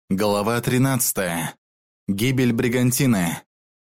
Глава 13. Гибель бригантины.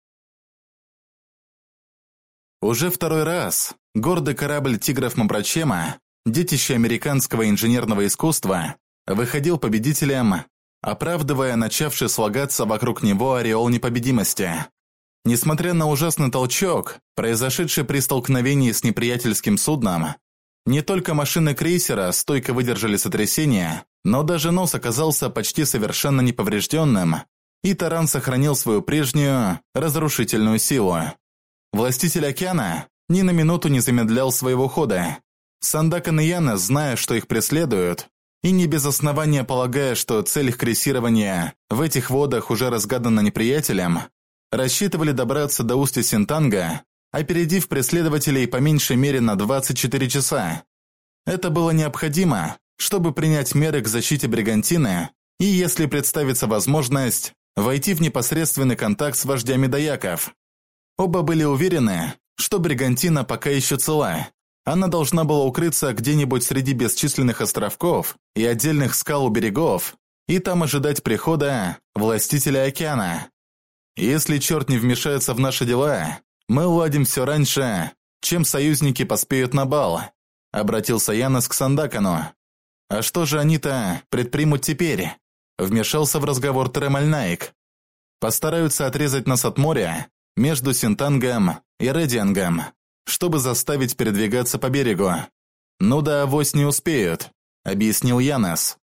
Уже второй раз гордый корабль «Тигров Мамрачема», детище американского инженерного искусства, выходил победителем, оправдывая начавший слагаться вокруг него ореол непобедимости. Несмотря на ужасный толчок, произошедший при столкновении с неприятельским судном, не только машины крейсера стойко выдержали сотрясение, но даже нос оказался почти совершенно неповрежденным, и таран сохранил свою прежнюю разрушительную силу. Властитель океана ни на минуту не замедлял своего хода. Сандакан и Янес, зная, что их преследуют, и не без основания полагая, что цель их крейсирования в этих водах уже разгадана неприятелем, рассчитывали добраться до устья Синтанга, опередив преследователей по меньшей мере на 24 часа. Это было необходимо, чтобы принять меры к защите бригантины и, если представится возможность, войти в непосредственный контакт с вождями даяков. Оба были уверены, что бригантина пока еще цела. Она должна была укрыться где-нибудь среди бесчисленных островков и отдельных скал у берегов, и там ожидать прихода властителя океана. Если черт не вмешается в наши дела, мы уладим все раньше, чем союзники поспеют на бал, обратился Янес к Сандакану. А что же они-то предпримут теперь? Вмешался в разговор Тремальнаик. Постараются отрезать нас от моря между Синтангом и Редиангом, чтобы заставить передвигаться по берегу. Ну да, авось не успеют, объяснил Янес.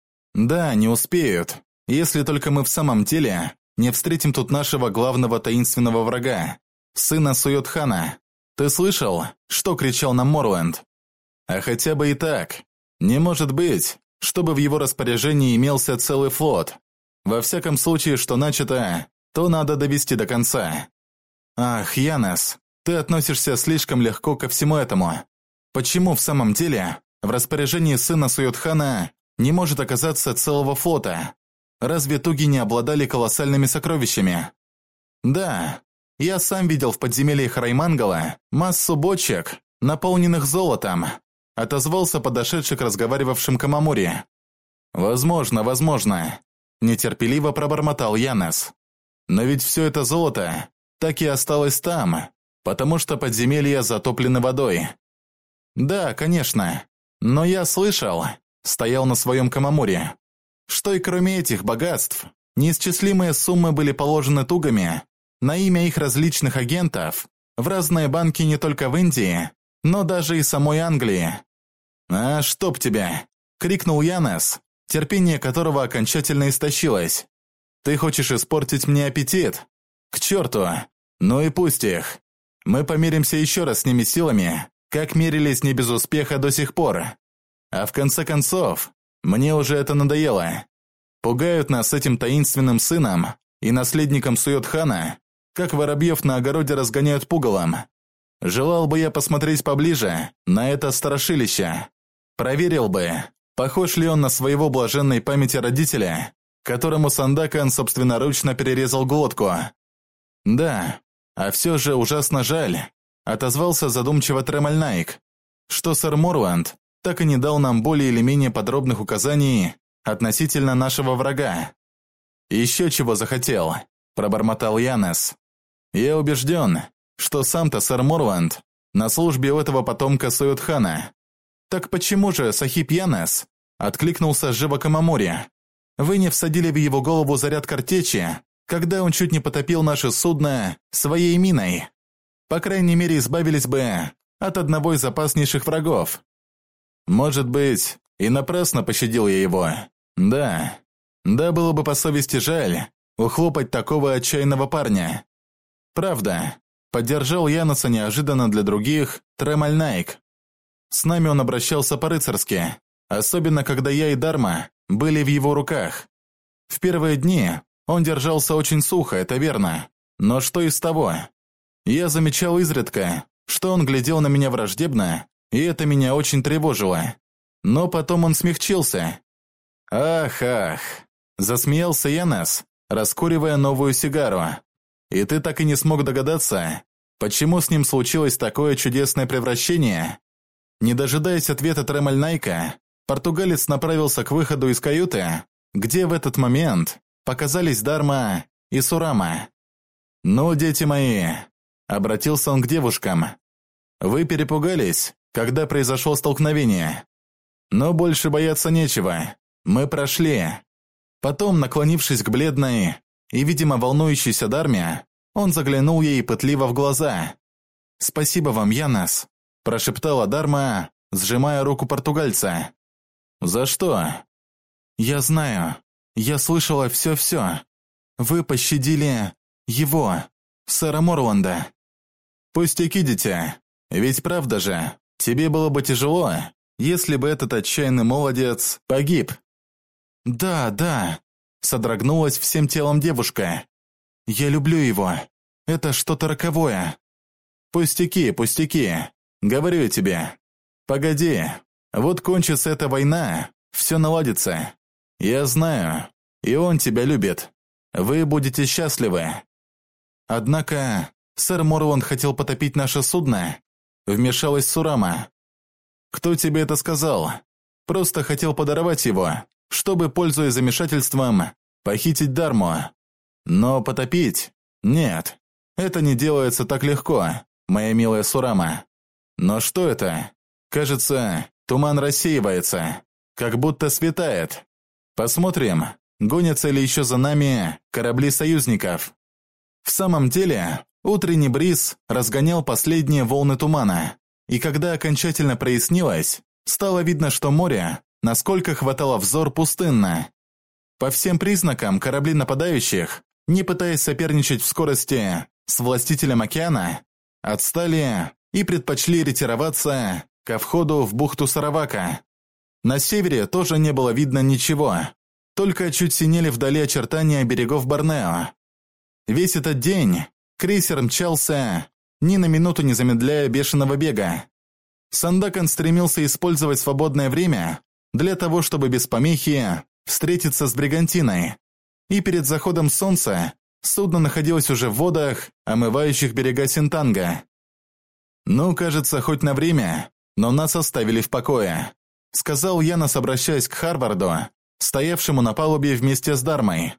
Да, не успеют, если только мы в самом деле не встретим тут нашего главного таинственного врага, сына Суйотхана. Ты слышал, что кричал нам Морланд? А хотя бы и так. Не может быть, чтобы в его распоряжении имелся целый флот. Во всяком случае, что начато, то надо довести до конца. Ах, Янес, ты относишься слишком легко ко всему этому. Почему в самом деле в распоряжении сына Суйотхана не может оказаться целого флота? Разве туги не обладали колоссальными сокровищами? Да, я сам видел в подземельях Раймангала массу бочек, наполненных золотом, отозвался подошедший к разговаривавшим Камамури. Возможно, нетерпеливо пробормотал Янес. Но ведь все это золото так и осталось там, потому что подземелья затоплены водой. Да, конечно, но я слышал, стоял на своем Камамури, что и кроме этих богатств, неисчислимые суммы были положены тугами на имя их различных агентов в разные банки не только в Индии, но даже и самой Англии. «А чтоб тебя!» — крикнул Янес, терпение которого окончательно истощилось. «Ты хочешь испортить мне аппетит? К черту! Ну и пусть их! Мы помиримся еще раз с ними силами, как мерились не без успеха до сих пор. А в конце концов, мне уже это надоело. Пугают нас этим таинственным сыном и наследником Суйотхана, как воробьев на огороде разгоняют пугалом. Желал бы я посмотреть поближе на это страшилище. Проверил бы, похож ли он на своего блаженной памяти родителя, которому Сандакан собственноручно перерезал глотку. Да, а все же ужасно жаль, отозвался задумчиво Тремальнаик, что сэр Морланд так и не дал нам более или менее подробных указаний относительно нашего врага. Еще чего захотел, пробормотал Янес. Я убежден, что сам-то сэр Морланд на службе у этого потомка Суйотхана. Так почему же, Сахиб Янес, откликнулся живо Камамури, вы не всадили в его голову заряд картечи, когда он чуть не потопил наше судно своей миной? По крайней мере, избавились бы от одного из опаснейших врагов. Может быть, и напрасно пощадил я его. Да, было бы по совести жаль ухлопать такого отчаянного парня. Правда, поддержал Янеса неожиданно для других Тремальнаик. С нами он обращался по-рыцарски, особенно когда я и Дарма были в его руках. В первые дни он держался очень сухо, это верно, но что из того? Я замечал изредка, что он глядел на меня враждебно, и это меня очень тревожило. Но потом он смягчился. Ах, засмеялся Янес, раскуривая новую сигару. И ты так и не смог догадаться, почему с ним случилось такое чудесное превращение? Не дожидаясь ответа Тремальнайка, португалец направился к выходу из каюты, где в этот момент показались Дарма и Сурама. «Ну, дети мои», — обратился он к девушкам, — «вы перепугались, когда произошло столкновение. Но больше бояться нечего, мы прошли». Потом, наклонившись к бледной и, видимо, волнующейся Дарме, он заглянул ей пытливо в глаза. «Спасибо вам, Янес», – прошептала Дарма, сжимая руку португальца. «За что?» «Я знаю. Я слышала все-все. Вы пощадили его, сэра Морланда». «Пустяки, дитя. Ведь правда же, тебе было бы тяжело, если бы этот отчаянный молодец погиб». «Да, да», – содрогнулась всем телом девушка. «Я люблю его. Это что-то роковое». «Пустяки, пустяки. Говорю я тебе. Погоди. Вот кончится эта война, все наладится. Я знаю, и он тебя любит. Вы будете счастливы». «Однако сэр Морланд хотел потопить наше судно», – вмешалась Сурама. «Кто тебе это сказал? Просто хотел подорвать его, чтобы, пользуясь замешательством, похитить Дарму. Но потопить? Нет, это не делается так легко, моя милая Сурама. Но что это? Кажется, туман рассеивается, как будто светает. Посмотрим, гонятся ли еще за нами корабли союзников». В самом деле, утренний бриз разгонял последние волны тумана, и когда окончательно прояснилось, стало видно, что море, насколько хватало взор, пустынно. По всем признакам корабли нападающих, не пытаясь соперничать в скорости с властителем океана, отстали и предпочли ретироваться ко входу в бухту Саравака. На севере тоже не было видно ничего, только чуть синели вдали очертания берегов Борнео. Весь этот день крейсер мчался, ни на минуту не замедляя бешеного бега. Сандакан стремился использовать свободное время для того, чтобы без помехи встретиться с бригантиной. И перед заходом солнца судно находилось уже в водах, омывающих берега Синтанга. «Ну, кажется, хоть на время, но нас оставили в покое», — сказал Янес, обращаясь к Харварду, стоявшему на палубе вместе с Дармой.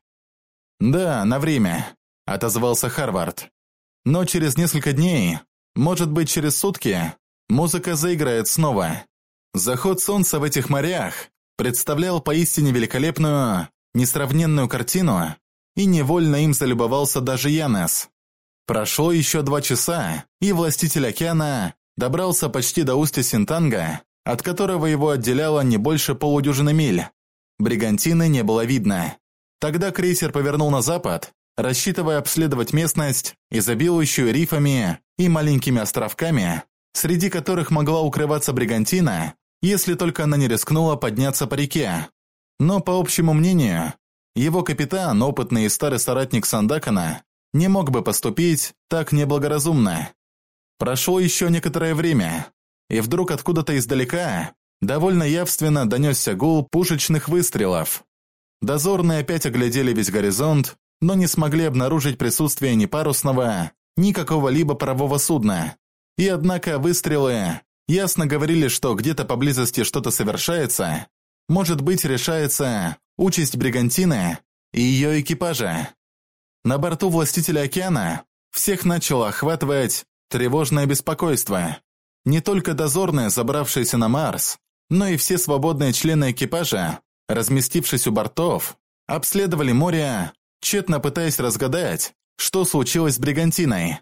«Да, на время», — отозвался Харвард. «Но через несколько дней, может быть, через сутки, музыка заиграет снова». Заход солнца в этих морях представлял поистине великолепную, несравненную картину, и невольно им залюбовался даже Янес. Прошло еще 2 часа, и властитель океана добрался почти до устья Синтанга, от которого его отделяло не больше полудюжины миль. Бригантины не было видно. Тогда крейсер повернул на запад, рассчитывая обследовать местность, изобилующую рифами и маленькими островками, среди которых могла укрываться бригантина, если только она не рискнула подняться по реке. Но, по общему мнению, его капитан, опытный и старый соратник Сандакана, не мог бы поступить так неблагоразумно. Прошло еще некоторое время, и вдруг откуда-то издалека довольно явственно донесся гул пушечных выстрелов. Дозорные опять оглядели весь горизонт, но не смогли обнаружить присутствие ни парусного, ни какого-либо парового судна. И однако выстрелы ясно говорили, что где-то поблизости что-то совершается, может быть, решается участь бригантины и ее экипажа. На борту властителя океана всех начало охватывать тревожное беспокойство. Не только дозорные, забравшиеся на Марс, но и все свободные члены экипажа, разместившись у бортов, обследовали море, тщетно пытаясь разгадать, что случилось с бригантиной.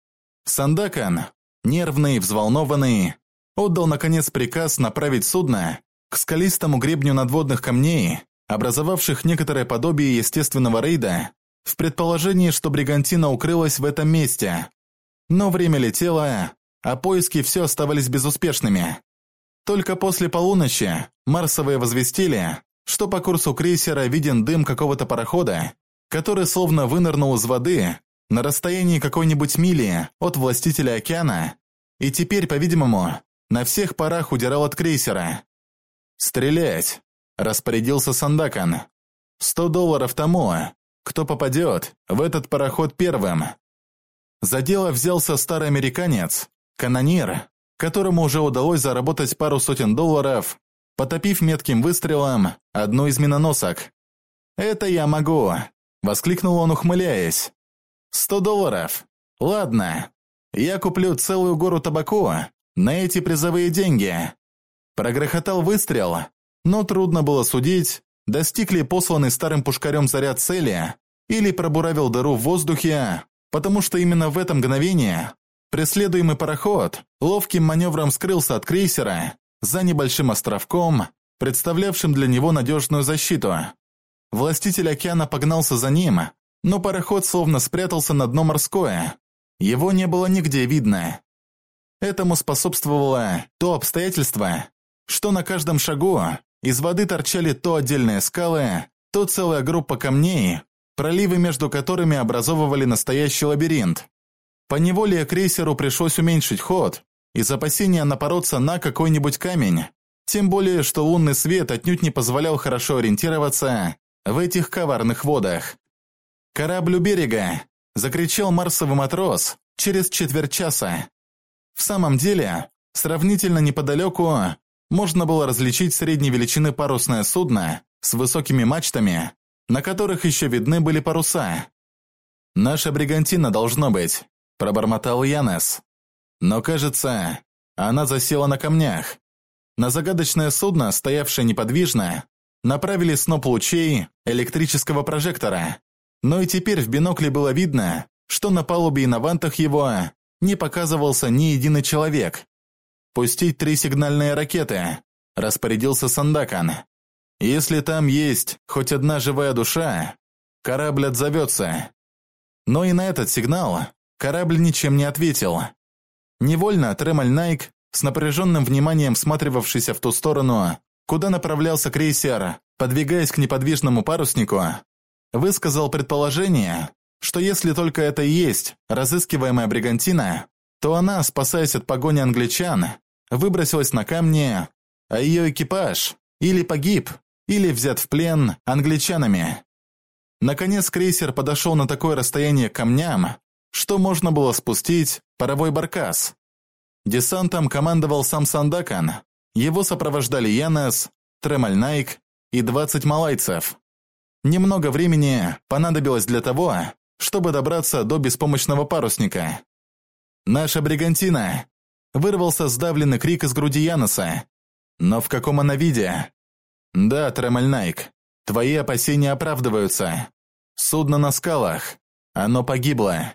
Сандакан, нервный, взволнованный, отдал наконец приказ направить судно к скалистому гребню надводных камней, образовавших некоторое подобие естественного рейда, в предположении, что бригантина укрылась в этом месте. Но время летело, а поиски все оставались безуспешными. Только после полуночи марсовые возвестили, что по курсу крейсера виден дым какого-то парохода, который словно вынырнул из воды на расстоянии какой-нибудь мили от властителя океана, и теперь, по-видимому, на всех парах удирал от крейсера. «Стрелять!» – распорядился Сандакан. $100 тому, кто попадет в этот пароход первым. За дело взялся старый американец, канонир, которому уже удалось заработать пару сотен $, потопив метким выстрелом одну из миноносок. «Это я могу!» – воскликнул он, ухмыляясь. $100. Ладно, я куплю целую гору табаку на эти призовые деньги». Прогрохотал выстрел, но трудно было судить, достиг ли посланный старым пушкарем заряд цели или пробуравил дыру в воздухе, потому что именно в это мгновение преследуемый пароход ловким маневром скрылся от крейсера за небольшим островком, представлявшим для него надежную защиту. Властитель океана погнался за ним, но пароход словно спрятался на дно морское. Его не было нигде видно. Этому способствовало то обстоятельство, что на каждом шагу из воды торчали то отдельные скалы, то целая группа камней, проливы между которыми образовывали настоящий лабиринт. Поневоле крейсеру пришлось уменьшить ход из опасения напороться на какой-нибудь камень, тем более что лунный свет отнюдь не позволял хорошо ориентироваться в этих коварных водах. «Корабль у берега!» – закричал марсовый матрос через четверть часа. В самом деле, сравнительно неподалеку можно было различить средней величины парусное судно с высокими мачтами, на которых еще видны были паруса. «Наша бригантина должно быть», – пробормотал Янес. Но, кажется, она засела на камнях. На загадочное судно, стоявшее неподвижно, направили сноп лучей электрического прожектора. Но и теперь в бинокле было видно, что на палубе и на вантах его не показывался ни единый человек. «Пустить 3 сигнальные ракеты», – распорядился Сандакан. «Если там есть хоть одна живая душа, корабль отзовется». Но и на этот сигнал корабль ничем не ответил. Невольно Тремаль Найк, с напряженным вниманием всматривавшийся в ту сторону, куда направлялся крейсер, подвигаясь к неподвижному паруснику, высказал предположение, что если только это и есть разыскиваемая бригантина, то она, спасаясь от погони англичан, выбросилась на камни, а ее экипаж или погиб, или взят в плен англичанами. Наконец крейсер подошел на такое расстояние к камням, что можно было спустить паровой баркас. Десантом командовал сам Сандакан, его сопровождали Янес, Тремаль Найк и 20 малайцев. Немного времени понадобилось для того, чтобы добраться до беспомощного парусника. «Наша бригантина!» – вырвался сдавленный крик из груди Янеса. «Но в каком она виде?» «Да, Тремаль Найк, твои опасения оправдываются. Судно на скалах. Оно погибло».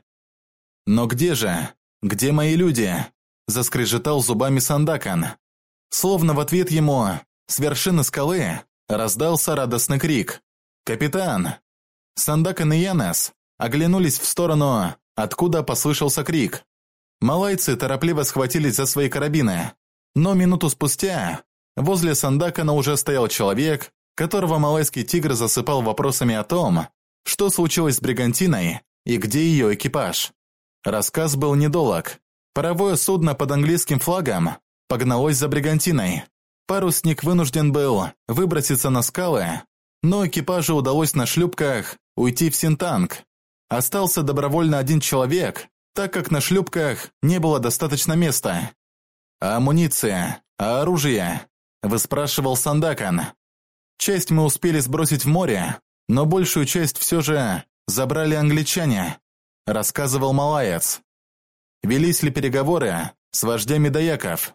«Но где же? Где мои люди?» – заскрежетал зубами Сандакан. Словно в ответ ему с вершины скалы раздался радостный крик. «Капитан!» Сандакан и Янес оглянулись в сторону, откуда послышался крик. Малайцы торопливо схватились за свои карабины, но минуту спустя возле Сандакана уже стоял человек, которого малайский тигр засыпал вопросами о том, что случилось с бригантиной и где ее экипаж. Рассказ был недолог. Паровое судно под английским флагом погналось за бригантиной. Парусник вынужден был выброситься на скалы, но экипажу удалось на шлюпках уйти в Синтанг. Остался добровольно один человек, так как на шлюпках не было достаточно места. «А амуниция? А оружие?» – выспрашивал Сандакан. «Часть мы успели сбросить в море, но большую часть все же забрали англичане», – рассказывал малаец. «Велись ли переговоры с вождями даяков?»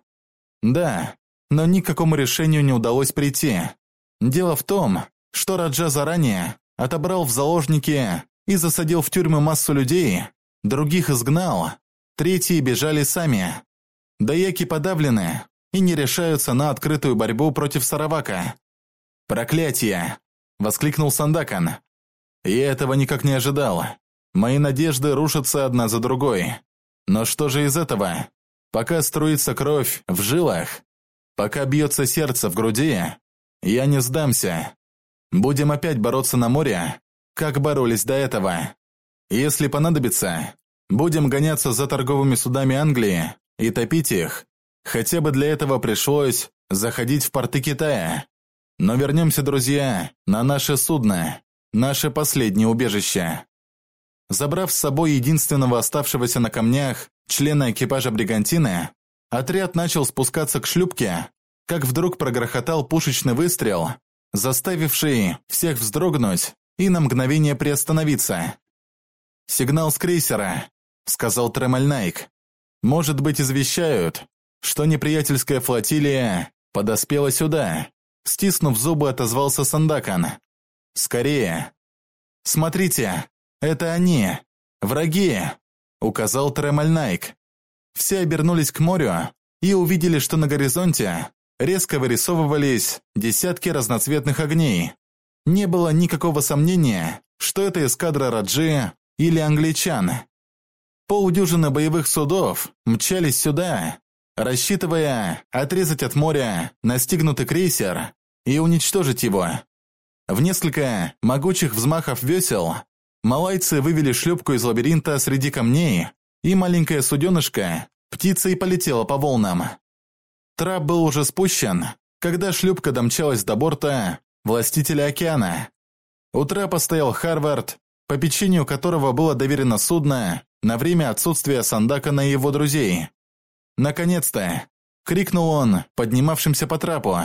«Да, но ни к какому решению не удалось прийти. Дело в том, что Раджа заранее отобрал в заложники и засадил в тюрьмы массу людей, других изгнал, третьи бежали сами. Даяки подавлены и не решаются на открытую борьбу против Саравака». «Проклятие!» – воскликнул Сандакан. «Я этого никак не ожидал. Мои надежды рушатся одна за другой. Но что же из этого? Пока струится кровь в жилах, пока бьется сердце в груди, я не сдамся. Будем опять бороться на море, как боролись до этого. Если понадобится, будем гоняться за торговыми судами Англии и топить их. Хотя бы для этого пришлось заходить в порты Китая. Но вернемся, друзья, на наше судно, наше последнее убежище». Забрав с собой единственного оставшегося на камнях члена экипажа бригантины, отряд начал спускаться к шлюпке, как вдруг прогрохотал пушечный выстрел, заставивший всех вздрогнуть и на мгновение приостановиться. «Сигнал с крейсера», — сказал Тремальнайк. «Может быть, извещают, что неприятельская флотилия подоспела сюда», — стиснув зубы, отозвался Сандакан. «Скорее!» «Смотрите, это они! Враги!» — указал Тремальнайк. Все обернулись к морю и увидели, что на горизонте резко вырисовывались десятки разноцветных огней. Не было никакого сомнения, что это эскадра Раджи или англичан. Полдюжины боевых судов мчались сюда, рассчитывая отрезать от моря настигнутый крейсер и уничтожить его. В несколько могучих взмахов весел малайцы вывели шлюпку из лабиринта среди камней, и маленькое суденышко птицей полетело по волнам. Трап был уже спущен, когда шлюпка домчалась до борта властителя океана. У трапа стоял Харвард, по печенью которого было доверено судно на время отсутствия Сандакана и его друзей. «Наконец-то!» — крикнул он поднимавшимся по трапу.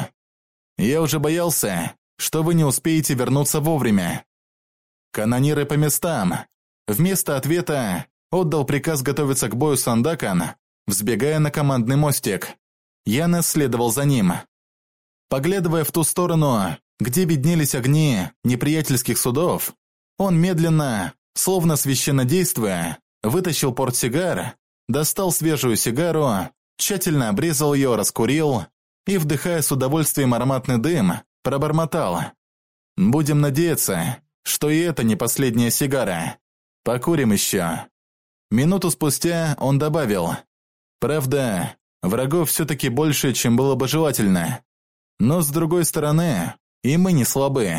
«Я уже боялся, что вы не успеете вернуться вовремя». «Канониры по местам!» Вместо ответа отдал приказ готовиться к бою Сандакан, взбегая на командный мостик. Янес следовал за ним. Поглядывая в ту сторону, где виднелись огни неприятельских судов, он медленно, словно священно действуя, вытащил портсигар, достал свежую сигару, тщательно обрезал ее, раскурил и, вдыхая с удовольствием ароматный дым, пробормотал. «Будем надеяться, что и это не последняя сигара. Покурим еще». Минуту спустя он добавил. «Правда, врагов все-таки больше, чем было бы желательно. Но, с другой стороны, и мы не слабы.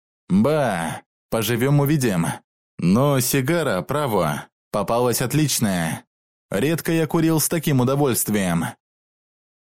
Ба, поживем-увидим. Но сигара, право, попалась отличная. Редко я курил с таким удовольствием».